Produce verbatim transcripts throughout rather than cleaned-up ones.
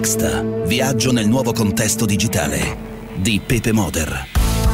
Next. Viaggio nel nuovo contesto digitale di Pepe Moder.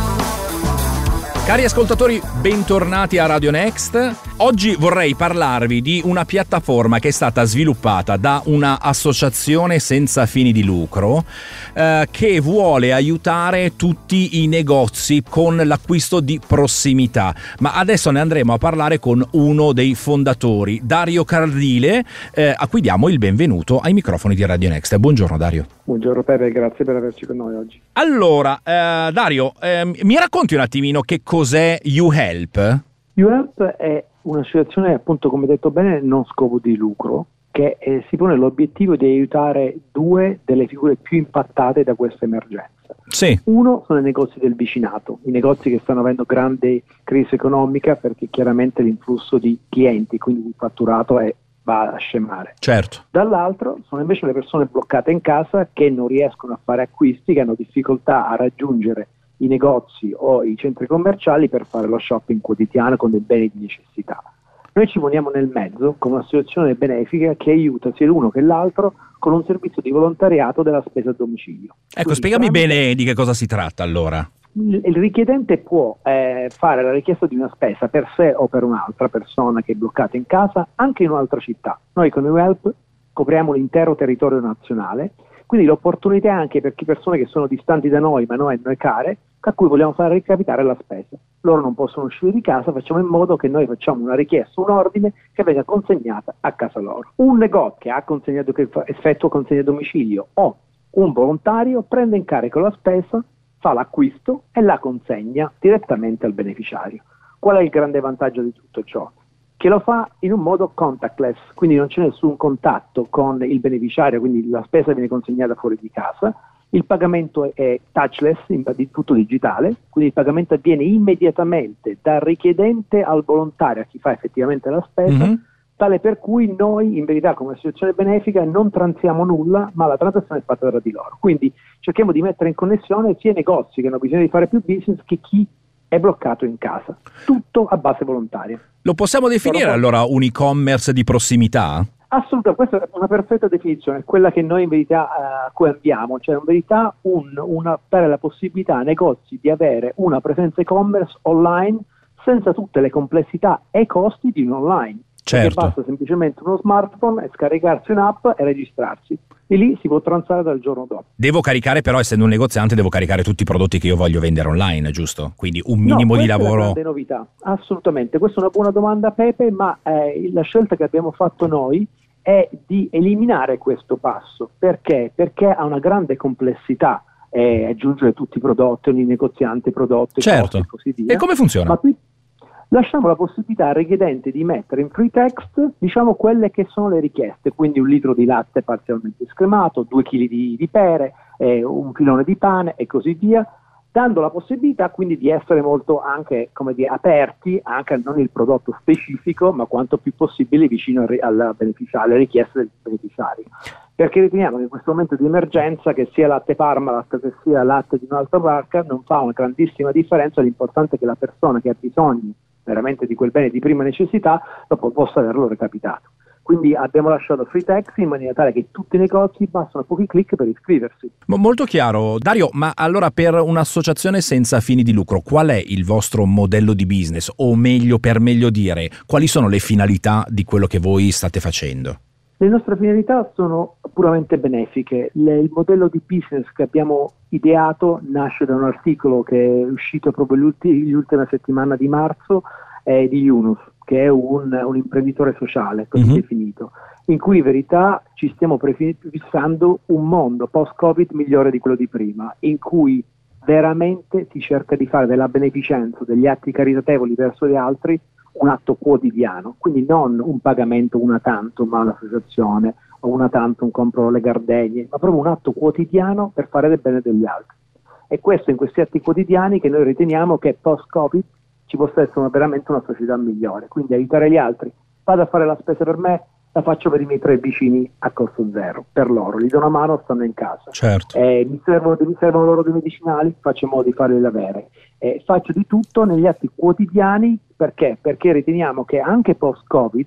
Cari ascoltatori, bentornati a Radio Next. Oggi vorrei parlarvi di una piattaforma che è stata sviluppata da una associazione senza fini di lucro eh, che vuole aiutare tutti i negozi con l'acquisto di prossimità. Ma adesso ne andremo a parlare con uno dei fondatori, Dario Cardile, eh, a cui diamo il benvenuto ai microfoni di Radio Next. Buongiorno Dario. Buongiorno Pepe, grazie per averci con noi oggi. Allora, eh, Dario, eh, mi racconti un attimino che cos'è YouHelp? YouHelp è un'associazione, appunto, come detto bene, non scopo di lucro, che eh, si pone l'obiettivo di aiutare due delle figure più impattate da questa emergenza. Sì. Uno sono i negozi del vicinato, i negozi che stanno avendo grande crisi economica perché chiaramente l'influsso di clienti, quindi il fatturato è va a scemare. Certo. Dall'altro sono invece le persone bloccate in casa che non riescono a fare acquisti, che hanno difficoltà a raggiungere i negozi o i centri commerciali per fare lo shopping quotidiano con dei beni di necessità. Noi ci poniamo nel mezzo con un'associazione benefica che aiuta sia l'uno che l'altro con un servizio di volontariato della spesa a domicilio. Ecco, Quindi, spiegami tramite... bene di che cosa si tratta allora. Il, il richiedente può eh, fare la richiesta di una spesa per sé o per un'altra persona che è bloccata in casa anche in un'altra città. Noi con YouHelp copriamo l'intero territorio nazionale, quindi l'opportunità è anche per persone che sono distanti da noi ma noi, noi care, a cui vogliamo fare recapitare la spesa. Loro non possono uscire di casa, facciamo in modo che noi facciamo una richiesta, un ordine che venga consegnata a casa loro. Un negozio che ha consegnato, che effettua consegna a domicilio o un volontario prende in carico la spesa, fa l'acquisto e la consegna direttamente al beneficiario. Qual è il grande vantaggio di tutto ciò? Che lo fa in un modo contactless, quindi non c'è nessun contatto con il beneficiario, quindi la spesa viene consegnata fuori di casa, il pagamento è touchless, di tutto digitale, quindi il pagamento avviene immediatamente dal richiedente al volontario, a chi fa effettivamente la spesa, mm-hmm. tale per cui noi in verità come associazione benefica non transiamo nulla, ma la transazione è fatta tra di loro. Quindi cerchiamo di mettere in connessione sia i negozi che hanno bisogno di fare più business che chi è bloccato in casa, tutto a base volontaria. Lo possiamo definire Sono allora un e-commerce di prossimità? Assolutamente, questa è una perfetta definizione, quella che noi in verità uh, a cui abbiamo, cioè in verità un, una, dare la possibilità a negozi di avere una presenza e-commerce online senza tutte le complessità e costi di un online. Certo. Perché basta semplicemente uno smartphone e scaricarsi un'app e registrarsi. E lì si può transare dal giorno dopo. Devo caricare però, essendo un negoziante, devo caricare tutti i prodotti che io voglio vendere online, giusto? Quindi un minimo no, di lavoro. È una grande novità, assolutamente. Questa è una buona domanda, Pepe, ma eh, la scelta che abbiamo fatto noi è di eliminare questo passo. Perché? Perché ha una grande complessità eh, aggiungere tutti i prodotti, ogni negoziante prodotti, certo. e così via. E come funziona? Ma qui lasciamo la possibilità al richiedente di mettere in free text, diciamo, quelle che sono le richieste, quindi un litro di latte parzialmente scremato, due chili di, di pere, eh, un filone di pane e così via, dando la possibilità quindi di essere molto anche, come dire, aperti anche a non il prodotto specifico, ma quanto più possibile vicino al, al beneficiario, alle richieste del beneficiario. Perché riteniamo che in questo momento di emergenza, che sia latte Parmalat che sia latte di un'altra marca, non fa una grandissima differenza, l'importante è che la persona che ha bisogno veramente di quel bene di prima necessità dopo possa averlo recapitato. Quindi abbiamo lasciato free text in maniera tale che tutti i negozi bastano pochi click per iscriversi. Molto chiaro. Dario, ma allora per un'associazione senza fini di lucro, qual è il vostro modello di business? O meglio, per meglio dire, quali sono le finalità di quello che voi state facendo? Le nostre finalità sono puramente benefiche. Le, il modello di business che abbiamo ideato nasce da un articolo che è uscito proprio l'ultima settimana di marzo eh, di Yunus, che è un, un imprenditore sociale, così mm-hmm. definito, in cui in verità ci stiamo prefissando un mondo post-Covid migliore di quello di prima, in cui veramente si cerca di fare della beneficenza, degli atti caritatevoli verso gli altri, un atto quotidiano, quindi non un pagamento una tantum a un'associazione o una tantum compro le gardenie, ma proprio un atto quotidiano per fare del bene degli altri. E questo in questi atti quotidiani che noi riteniamo che post-Covid ci possa essere una, veramente una società migliore, quindi aiutare gli altri. Vado a fare la spesa per me, la faccio per i miei tre vicini a costo zero, per loro, gli do una mano, stanno in casa. Certo. Eh, mi, servono, mi servono loro dei medicinali, faccio in modo di farli avere. Eh, faccio di tutto negli atti quotidiani, perché? Perché riteniamo che anche post-Covid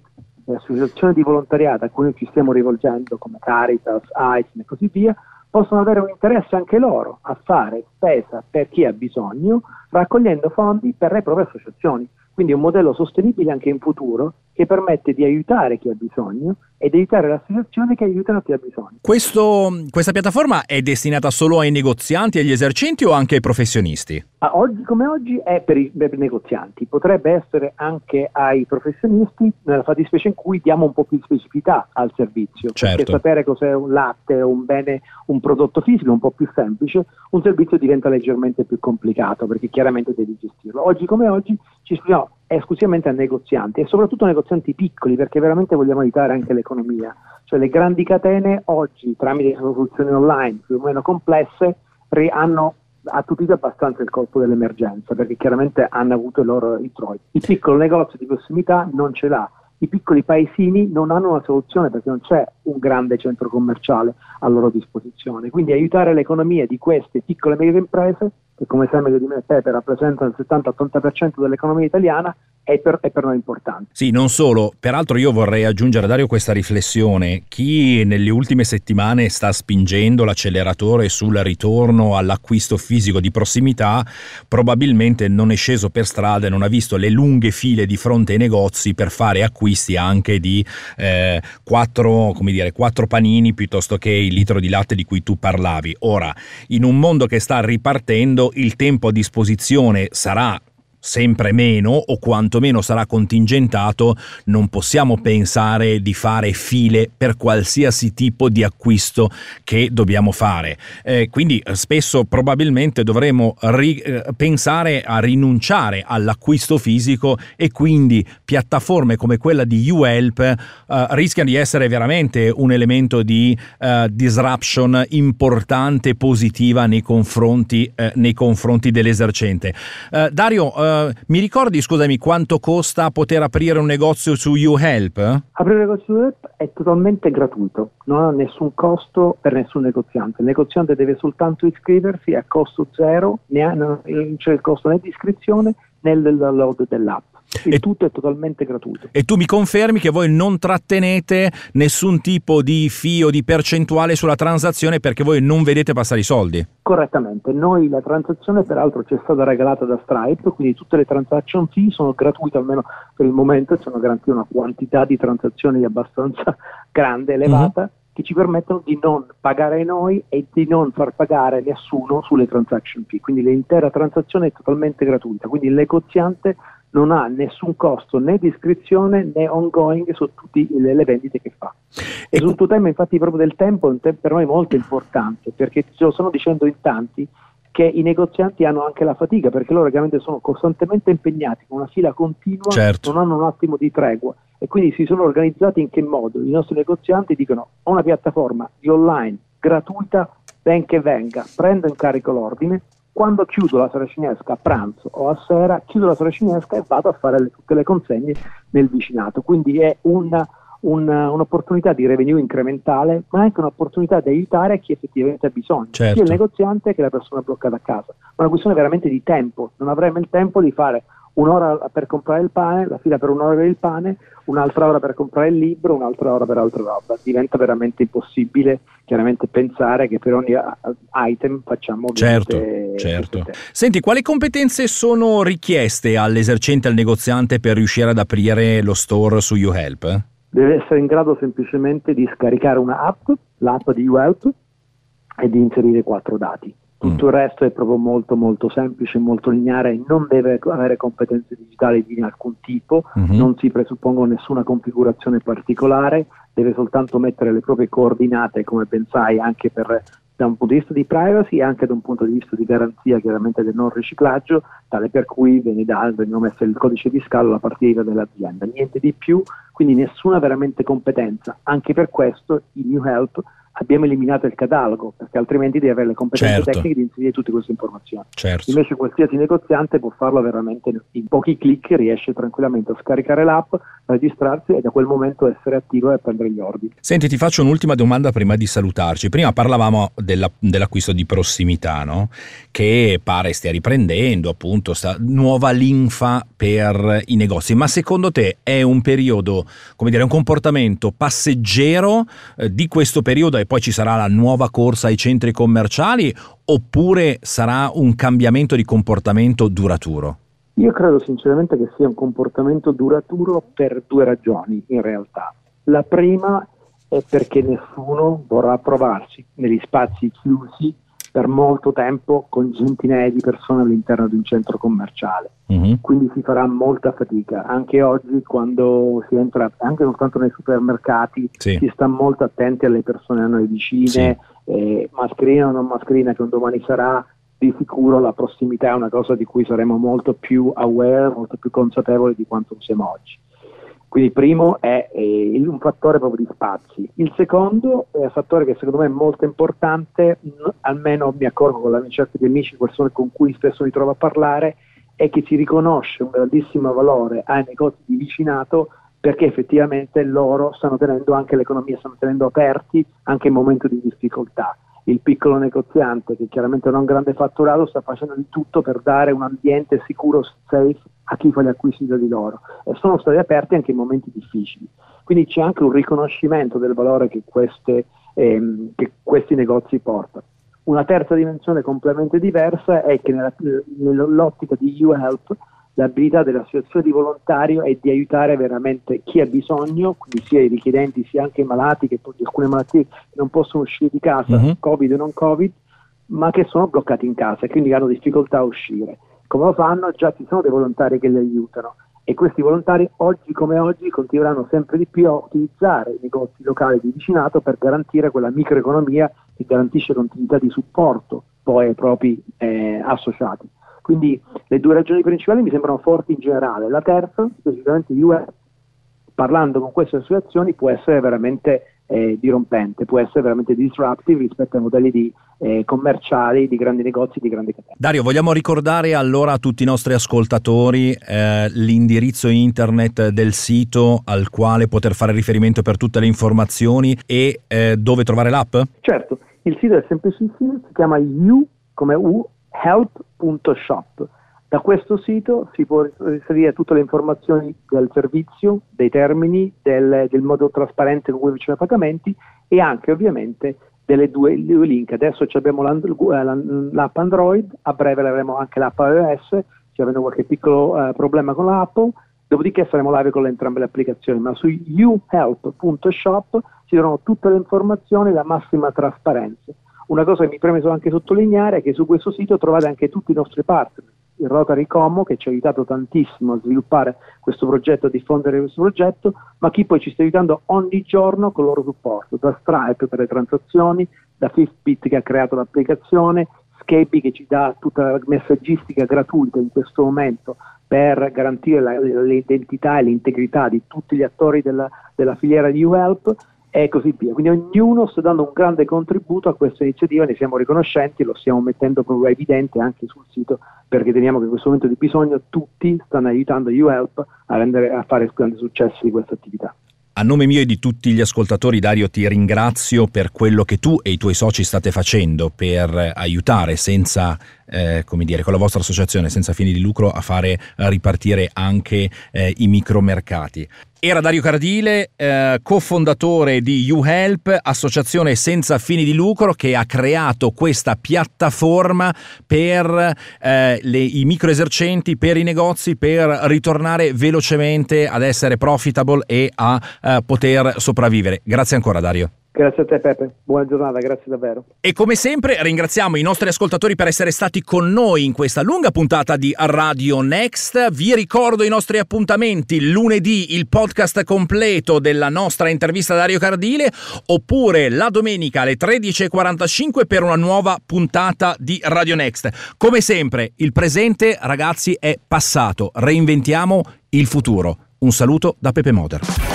le associazioni di volontariato a cui noi ci stiamo rivolgendo, come Caritas, A I S M e così via, possono avere un interesse anche loro a fare spesa per chi ha bisogno, raccogliendo fondi per le proprie associazioni. Quindi è un modello sostenibile anche in futuro che permette di aiutare chi ha bisogno e di aiutare le associazioni che aiutano chi ha bisogno. Questo, questa piattaforma è destinata solo ai negozianti e agli esercenti o anche ai professionisti? Ah, oggi come oggi è per i, per i negozianti, potrebbe essere anche ai professionisti nella fattispecie in cui diamo un po' più di specificità al servizio, certo. Perché sapere cos'è un latte o un bene, un prodotto fisico è un po' più semplice, un servizio diventa leggermente più complicato perché chiaramente devi gestirlo. Oggi come oggi ci scusiamo esclusivamente a negozianti e soprattutto a negozianti piccoli, perché veramente vogliamo aiutare anche l'economia. Cioè le grandi catene oggi, tramite soluzioni online più o meno complesse, hanno attutito abbastanza il colpo dell'emergenza, perché chiaramente hanno avuto i loro introiti. Il piccolo negozio di prossimità non ce l'ha, i piccoli paesini non hanno una soluzione perché non c'è un grande centro commerciale a loro disposizione. Quindi aiutare l'economia di queste piccole e medie imprese, che come sai meglio di me Pepe rappresentano il settanta ottanta per cento dell'economia italiana, è per, è per noi importante. Sì, non solo, peraltro io vorrei aggiungere, Dario, questa riflessione. Chi nelle ultime settimane sta spingendo l'acceleratore sul ritorno all'acquisto fisico di prossimità probabilmente non è sceso per strada e non ha visto le lunghe file di fronte ai negozi per fare acquisti anche di eh, quattro, come dire, quattro panini piuttosto che il litro di latte di cui tu parlavi. Ora, in un mondo che sta ripartendo, il tempo a disposizione sarà sempre meno o quantomeno sarà contingentato. Non possiamo pensare di fare file per qualsiasi tipo di acquisto che dobbiamo fare, eh, quindi spesso probabilmente dovremo ri- pensare a rinunciare all'acquisto fisico e quindi piattaforme come quella di YouHelp eh, rischiano di essere veramente un elemento di eh, disruption importante, positiva nei confronti, eh, nei confronti dell'esercente. eh, Dario, eh, mi ricordi, scusami, quanto costa poter aprire un negozio su YouHelp? Aprire un negozio su YouHelp è totalmente gratuito, non ha nessun costo per nessun negoziante. Il negoziante deve soltanto iscriversi a costo zero, ne ha, non c'è il costo né di iscrizione né del download dell'app. Il e, tutto è totalmente gratuito. E tu mi confermi che voi non trattenete nessun tipo di fee o di percentuale sulla transazione perché voi non vedete passare i soldi? Correttamente, noi la transazione peraltro ci è stata regalata da Stripe, quindi tutte le transaction fee sono gratuite, almeno per il momento, ci hanno garantito una quantità di transazioni abbastanza grande, elevata, mm-hmm. che ci permettono di non pagare noi e di non far pagare nessuno sulle transaction fee, quindi l'intera transazione è totalmente gratuita, quindi il negoziante non ha nessun costo né di iscrizione né ongoing su tutte le, le vendite che fa. E sul tuo tema infatti proprio del tempo è un tempo per noi molto importante, perché ce lo stanno dicendo in tanti che i negozianti hanno anche la fatica, perché loro ovviamente sono costantemente impegnati con una fila continua, certo. non hanno un attimo di tregua e quindi si sono organizzati in che modo? I nostri negozianti dicono: ho una piattaforma di online gratuita, benché venga, prendo in carico l'ordine, quando chiudo la saracinesca a pranzo o a sera, chiudo la saracinesca e vado a fare le, tutte le consegne nel vicinato. Quindi è una, una, un'opportunità di revenue incrementale, ma anche un'opportunità di aiutare chi effettivamente ha bisogno, certo. sia il negoziante che la persona bloccata a casa. Ma è una questione veramente di tempo, non avremo il tempo di fare un'ora per comprare il pane, la fila per un'ora per il pane, un'altra ora per comprare il libro, un'altra ora per altra roba. Diventa veramente impossibile chiaramente pensare che per ogni item facciamo certo, certo. Senti, quali competenze sono richieste all'esercente, al negoziante per riuscire ad aprire lo store su YouHelp? Deve essere in grado semplicemente di scaricare una app, l'app di YouHelp, e di inserire quattro dati. Tutto il resto è proprio molto molto semplice, molto lineare, non deve avere competenze digitali di alcun tipo, uh-huh. non si presuppongono nessuna configurazione particolare, deve soltanto mettere le proprie coordinate, come ben sai, anche per, da un punto di vista di privacy e anche da un punto di vista di garanzia chiaramente del non riciclaggio, tale per cui viene dato, vengono messe il codice fiscale alla partita dell'azienda, niente di più, quindi nessuna veramente competenza. Anche per questo il YouHelp abbiamo eliminato il catalogo, perché altrimenti devi avere le competenze certo. tecniche di inserire tutte queste informazioni. Certo. Invece qualsiasi negoziante può farlo veramente in pochi clic, riesce tranquillamente a scaricare l'app, registrarsi e da quel momento essere attivo e prendere gli ordini. Senti, ti faccio un'ultima domanda prima di salutarci. Prima parlavamo della, dell'acquisto di prossimità, no? Che pare stia riprendendo, appunto, sta nuova linfa per i negozi. Ma secondo te è un periodo, come dire, un comportamento passeggero eh, di questo periodo e poi ci sarà la nuova corsa ai centri commerciali, oppure sarà un cambiamento di comportamento duraturo? Io credo sinceramente che sia un comportamento duraturo per due ragioni in realtà. La prima è perché nessuno vorrà trovarsi negli spazi chiusi per molto tempo con centinaia di persone all'interno di un centro commerciale. Mm-hmm. Quindi si farà molta fatica. Anche oggi, quando si entra, anche soltanto nei supermercati, sì. si sta molto attenti alle persone a noi vicine, sì. eh, mascherina o non mascherina, che un domani sarà. Di sicuro la prossimità è una cosa di cui saremo molto più aware, molto più consapevoli di quanto siamo oggi. Quindi il primo è, è un fattore proprio di spazi. Il secondo è un fattore che secondo me è molto importante, almeno mi accorgo con la mia cerchio di amici, persone con cui spesso mi trovo a parlare, è che si riconosce un grandissimo valore ai negozi di vicinato, perché effettivamente loro stanno tenendo anche l'economia, stanno tenendo aperti anche in momenti di difficoltà. Il piccolo negoziante, che chiaramente non ha un grande fatturato, sta facendo di tutto per dare un ambiente sicuro, safe a chi fa gli acquisti da di loro, e sono stati aperti anche in momenti difficili. Quindi c'è anche un riconoscimento del valore che, queste, ehm, che questi negozi portano. Una terza dimensione completamente diversa è che nella, nell'ottica di YouHelp l'abilità dell'associazione di volontario è di aiutare veramente chi ha bisogno, quindi sia i richiedenti sia anche i malati, che poi di alcune malattie non possono uscire di casa, uh-huh. Covid o non Covid, ma che sono bloccati in casa e quindi hanno difficoltà a uscire. Come lo fanno? Già ci sono dei volontari che li aiutano, e questi volontari oggi come oggi continueranno sempre di più a utilizzare i negozi locali di vicinato per garantire quella microeconomia che garantisce continuità di supporto poi ai propri eh, associati. Quindi le due ragioni principali mi sembrano forti in generale. La terza, specificamente U S, parlando con queste associazioni, può essere veramente eh, dirompente, può essere veramente disruptive rispetto ai modelli di, eh, commerciali di grandi negozi, di grandi catene. Dario, vogliamo ricordare allora a tutti i nostri ascoltatori eh, l'indirizzo internet del sito al quale poter fare riferimento per tutte le informazioni e eh, dove trovare l'app? Certo, il sito è semplicissimo, si chiama U come U, help punto shop. Da questo sito si può inserire tutte le informazioni del servizio, dei termini, del, del modo trasparente con cui ricevono i pagamenti, e anche ovviamente delle due, due link. Adesso abbiamo l'app Android, a breve avremo anche l'app iOS, se avendo qualche piccolo uh, problema con l'Apple, dopodiché saremo live con le entrambe le applicazioni. Ma su u help punto shop ci saranno tutte le informazioni e la massima trasparenza. Una cosa che mi preme anche sottolineare è che su questo sito trovate anche tutti i nostri partner, il Rotary Como, che ci ha aiutato tantissimo a sviluppare questo progetto, a diffondere questo progetto, ma chi poi ci sta aiutando ogni giorno con il loro supporto, da Stripe per le transazioni, da Fitbit che ha creato l'applicazione, Skype che ci dà tutta la messaggistica gratuita in questo momento per garantire la, l'identità e l'integrità di tutti gli attori della, della filiera di YouHelp, e così via. Quindi ognuno sta dando un grande contributo a questa iniziativa, ne siamo riconoscenti, lo stiamo mettendo proprio evidente anche sul sito, perché teniamo che in questo momento di bisogno tutti stanno aiutando YouHelp a, rendere, a fare grandi successi di questa attività. A nome mio e di tutti gli ascoltatori, Dario, ti ringrazio per quello che tu e i tuoi soci state facendo per aiutare senza, eh, come dire, con la vostra associazione senza fini di lucro a fare ripartire anche eh, i micromercati. Era Dario Cardile, eh, cofondatore di YouHelp, associazione senza fini di lucro che ha creato questa piattaforma per eh, le, i microesercenti, per i negozi, per ritornare velocemente ad essere profitable e a eh, poter sopravvivere. Grazie ancora, Dario. Grazie a te, Pepe, buona giornata, grazie davvero. E come sempre ringraziamo i nostri ascoltatori per essere stati con noi in questa lunga puntata di Radio Next. Vi ricordo i nostri appuntamenti: lunedì il podcast completo della nostra intervista a Dario Cardile, oppure la domenica alle tredici e quarantacinque per una nuova puntata di Radio Next. Come sempre il presente, ragazzi, è passato, reinventiamo il futuro. Un saluto da Pepe Moder.